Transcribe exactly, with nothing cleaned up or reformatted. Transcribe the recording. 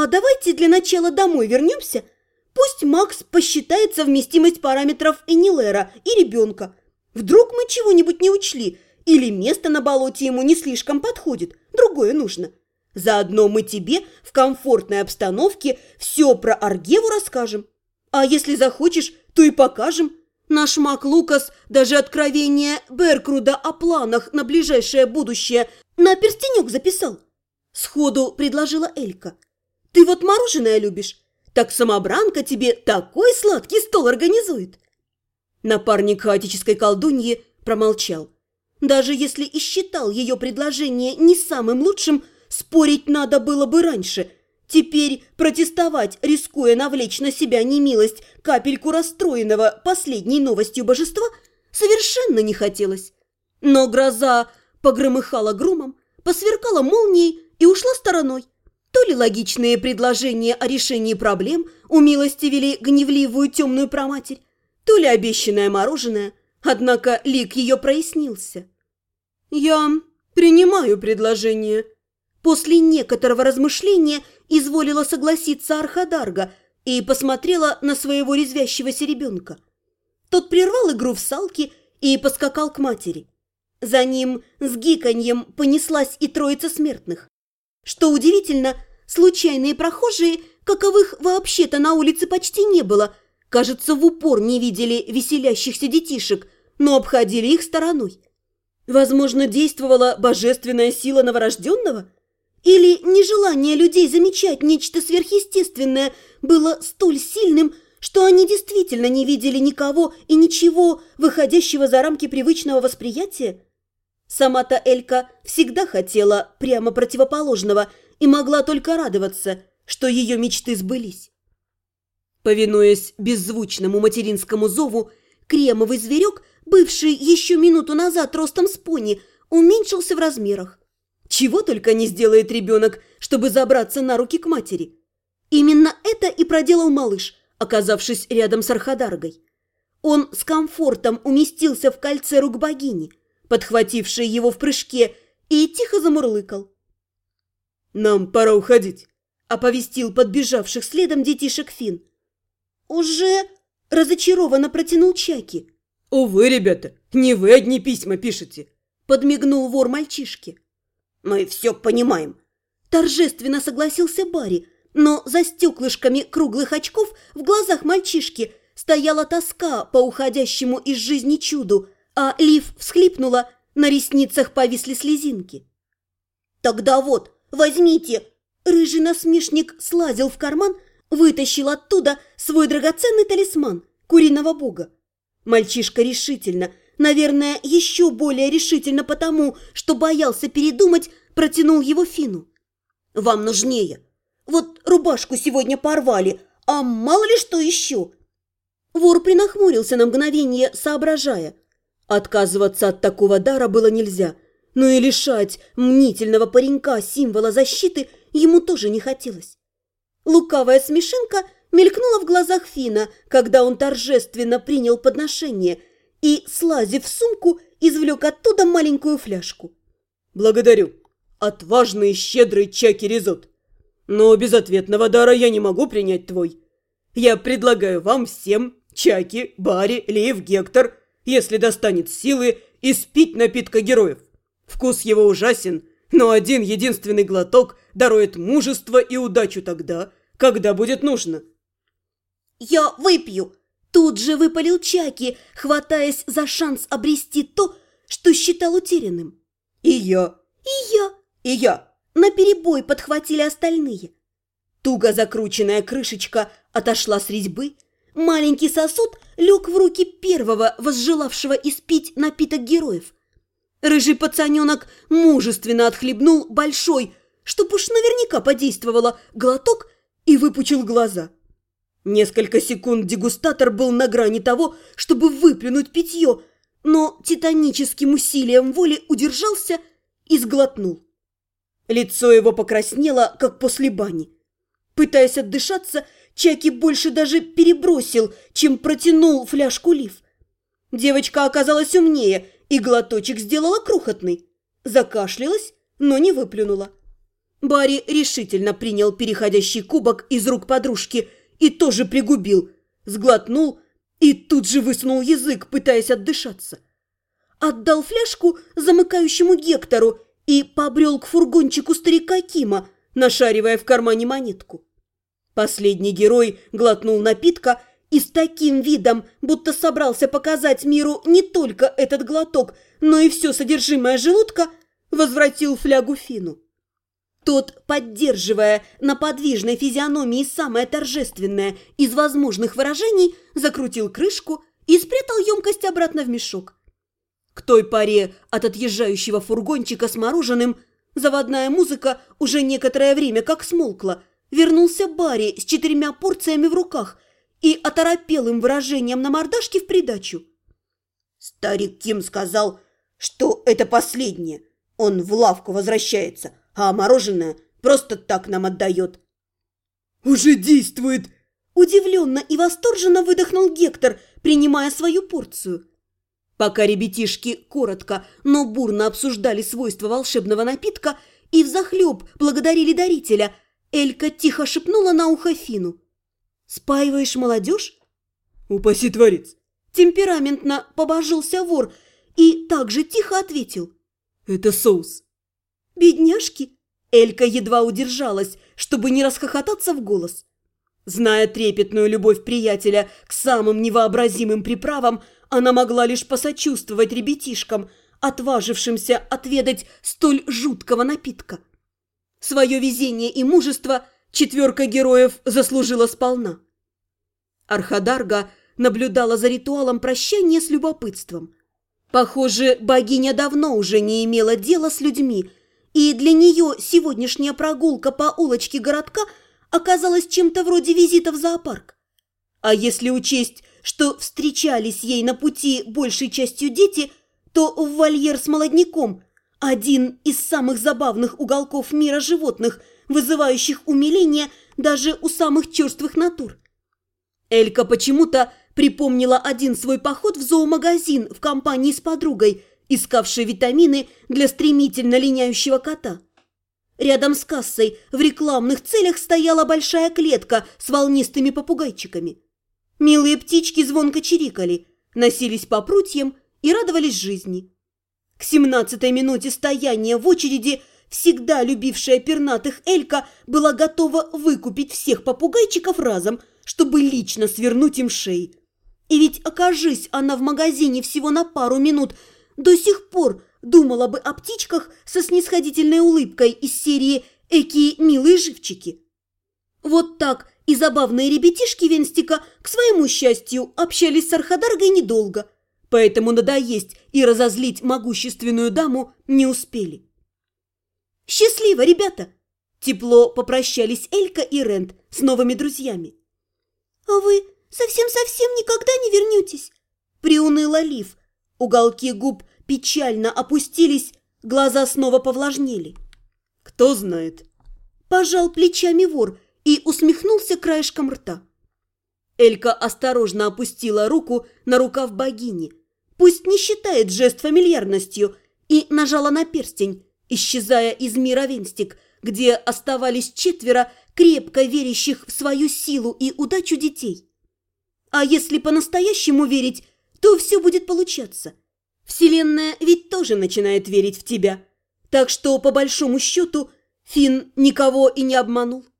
А давайте для начала домой вернемся. Пусть Макс посчитает совместимость параметров Энилера и ребенка. Вдруг мы чего-нибудь не учли, или место на болоте ему не слишком подходит, другое нужно. Заодно мы тебе в комфортной обстановке все про Аргеву расскажем. А если захочешь, то и покажем. Наш маг Лукас даже откровение Беркруда о планах на ближайшее будущее на перстенек записал. Сходу предложила Элька. Ты вот мороженое любишь? Так самобранка тебе такой сладкий стол организует. Напарник хаотической колдуньи промолчал. Даже если и считал ее предложение не самым лучшим, спорить надо было бы раньше. Теперь протестовать, рискуя навлечь на себя немилость капельку расстроенного последней новостью божества, совершенно не хотелось. Но гроза погромыхала громом, посверкала молнией и ушла стороной. То ли логичные предложения о решении проблем умилостивили гневливую темную проматерь, то ли обещанное мороженое, однако лик ее прояснился. «Я принимаю предложение». После некоторого размышления изволила согласиться Архадарга и посмотрела на своего резвящегося ребенка. Тот прервал игру в салки и поскакал к матери. За ним с гиканьем понеслась и троица смертных. Что удивительно, случайные прохожие, каковых вообще-то на улице почти не было, кажется, в упор не видели веселящихся детишек, но обходили их стороной. Возможно, действовала божественная сила новорожденного? Или нежелание людей замечать нечто сверхъестественное было столь сильным, что они действительно не видели никого и ничего, выходящего за рамки привычного восприятия? Сама-то Элька всегда хотела прямо противоположного и могла только радоваться, что ее мечты сбылись. Повинуясь беззвучному материнскому зову, кремовый зверек, бывший еще минуту назад ростом с пони, уменьшился в размерах. Чего только не сделает ребенок, чтобы забраться на руки к матери. Именно это и проделал малыш, оказавшись рядом с Архадаргой. Он с комфортом уместился в кольце рук богини, подхватившей его в прыжке, и тихо замурлыкал. «Нам пора уходить», – оповестил подбежавших следом детишек Фин. «Уже?» – разочарованно протянул Чаки. «Увы, ребята, не вы одни письма пишете», – подмигнул вор мальчишке. «Мы все понимаем», – торжественно согласился Барри, но за стеклышками круглых очков в глазах мальчишки стояла тоска по уходящему из жизни чуду, а Лив всхлипнула, на ресницах повисли слезинки. «Тогда вот, возьмите!» Рыжий насмешник слазил в карман, вытащил оттуда свой драгоценный талисман куриного бога. Мальчишка решительно, наверное, еще более решительно потому, что боялся передумать, протянул его Фину. «Вам нужнее. Вот рубашку сегодня порвали, а мало ли что еще». Вор принахмурился на мгновение, соображая. Отказываться от такого дара было нельзя, но и лишать мнительного паренька символа защиты ему тоже не хотелось. Лукавая смешинка мелькнула в глазах Фина, когда он торжественно принял подношение и, слазив в сумку, извлек оттуда маленькую фляжку. «Благодарю, отважный и щедрый Чаки Ризот. Но без ответного дара я не могу принять твой. Я предлагаю вам всем, Чаки, Барри, Лив, Гектор, если достанет силы, испить напитка героев. Вкус его ужасен, но один единственный глоток дарует мужество и удачу тогда, когда будет нужно». «Я выпью!» Тут же выпалил Чаки, хватаясь за шанс обрести то, что считал утерянным. «И я!» «И я!» «И я!» Наперебой подхватили остальные. Туго закрученная крышечка отошла с резьбы. Маленький сосуд лег в руки первого, возжелавшего испить напиток героев. Рыжий пацаненок мужественно отхлебнул большой, чтоб уж наверняка подействовало, глоток и выпучил глаза. Несколько секунд дегустатор был на грани того, чтобы выплюнуть питье, но титаническим усилием воли удержался и сглотнул. Лицо его покраснело, как после бани. Пытаясь отдышаться, Чаки больше даже перебросил, чем протянул фляжку Лив. Девочка оказалась умнее и глоточек сделала крохотный. Закашлялась, но не выплюнула. Барри решительно принял переходящий кубок из рук подружки и тоже пригубил, сглотнул и тут же высунул язык, пытаясь отдышаться. Отдал фляжку замыкающему Гектору и побрел к фургончику старика Кима, нашаривая в кармане монетку. Последний герой глотнул напитка и с таким видом, будто собрался показать миру не только этот глоток, но и все содержимое желудка, возвратил флягу Фину. Тот, поддерживая на подвижной физиономии самое торжественное из возможных выражений, закрутил крышку и спрятал емкость обратно в мешок. К той паре от отъезжающего фургончика с мороженым заводная музыка уже некоторое время как смолкла. Вернулся Барри с четырьмя порциями в руках и оторопелым выражением на мордашке в придачу. Старик Ким сказал, что это последнее. Он в лавку возвращается, а мороженое просто так нам отдает. «Уже действует!» Удивленно и восторженно выдохнул Гектор, принимая свою порцию. Пока ребятишки коротко, но бурно обсуждали свойства волшебного напитка и взахлеб благодарили дарителя, Элька тихо шепнула на ухо Фину. «Спаиваешь молодежь?» «Упаси творец!» Темпераментно побожился вор и также тихо ответил. «Это соус». «Бедняжки!» Элька едва удержалась, чтобы не расхохотаться в голос. Зная трепетную любовь приятеля к самым невообразимым приправам, она могла лишь посочувствовать ребятишкам, отважившимся отведать столь жуткого напитка. Свое везение и мужество четверка героев заслужила сполна. Архадарга наблюдала за ритуалом прощания с любопытством. Похоже, богиня давно уже не имела дела с людьми, и для нее сегодняшняя прогулка по улочке городка оказалась чем-то вроде визита в зоопарк. А если учесть, что встречались ей на пути большей частью дети, то в вольер с молодняком, один из самых забавных уголков мира животных, вызывающих умиление даже у самых черствых натур. Элька почему-то припомнила один свой поход в зоомагазин в компании с подругой, искавшей витамины для стремительно линяющего кота. Рядом с кассой в рекламных целях стояла большая клетка с волнистыми попугайчиками. Милые птички звонко чирикали, носились по прутьям и радовались жизни. К семнадцатой минуте стояния в очереди всегда любившая пернатых Элька была готова выкупить всех попугайчиков разом, чтобы лично свернуть им шеи. И ведь, окажись она в магазине всего на пару минут, до сих пор думала бы о птичках со снисходительной улыбкой из серии «Эки милые живчики». Вот так и забавные ребятишки Венстика, к своему счастью, общались с Архадаргой недолго, поэтому надоесть и разозлить могущественную даму не успели. «Счастливо, ребята!» Тепло попрощались Элька и Рент с новыми друзьями. «А вы совсем-совсем никогда не вернетесь?» Приуныла Лив. Уголки губ печально опустились, глаза снова повлажнели. «Кто знает?» Пожал плечами вор и усмехнулся краешком рта. Элька осторожно опустила руку на рукав богини, пусть не считает жест фамильярностью, и нажала на перстень, исчезая из мира Венстик, где оставались четверо крепко верящих в свою силу и удачу детей. А если по-настоящему верить, то все будет получаться. Вселенная ведь тоже начинает верить в тебя. Так что, по большому счету, Финн никого и не обманул.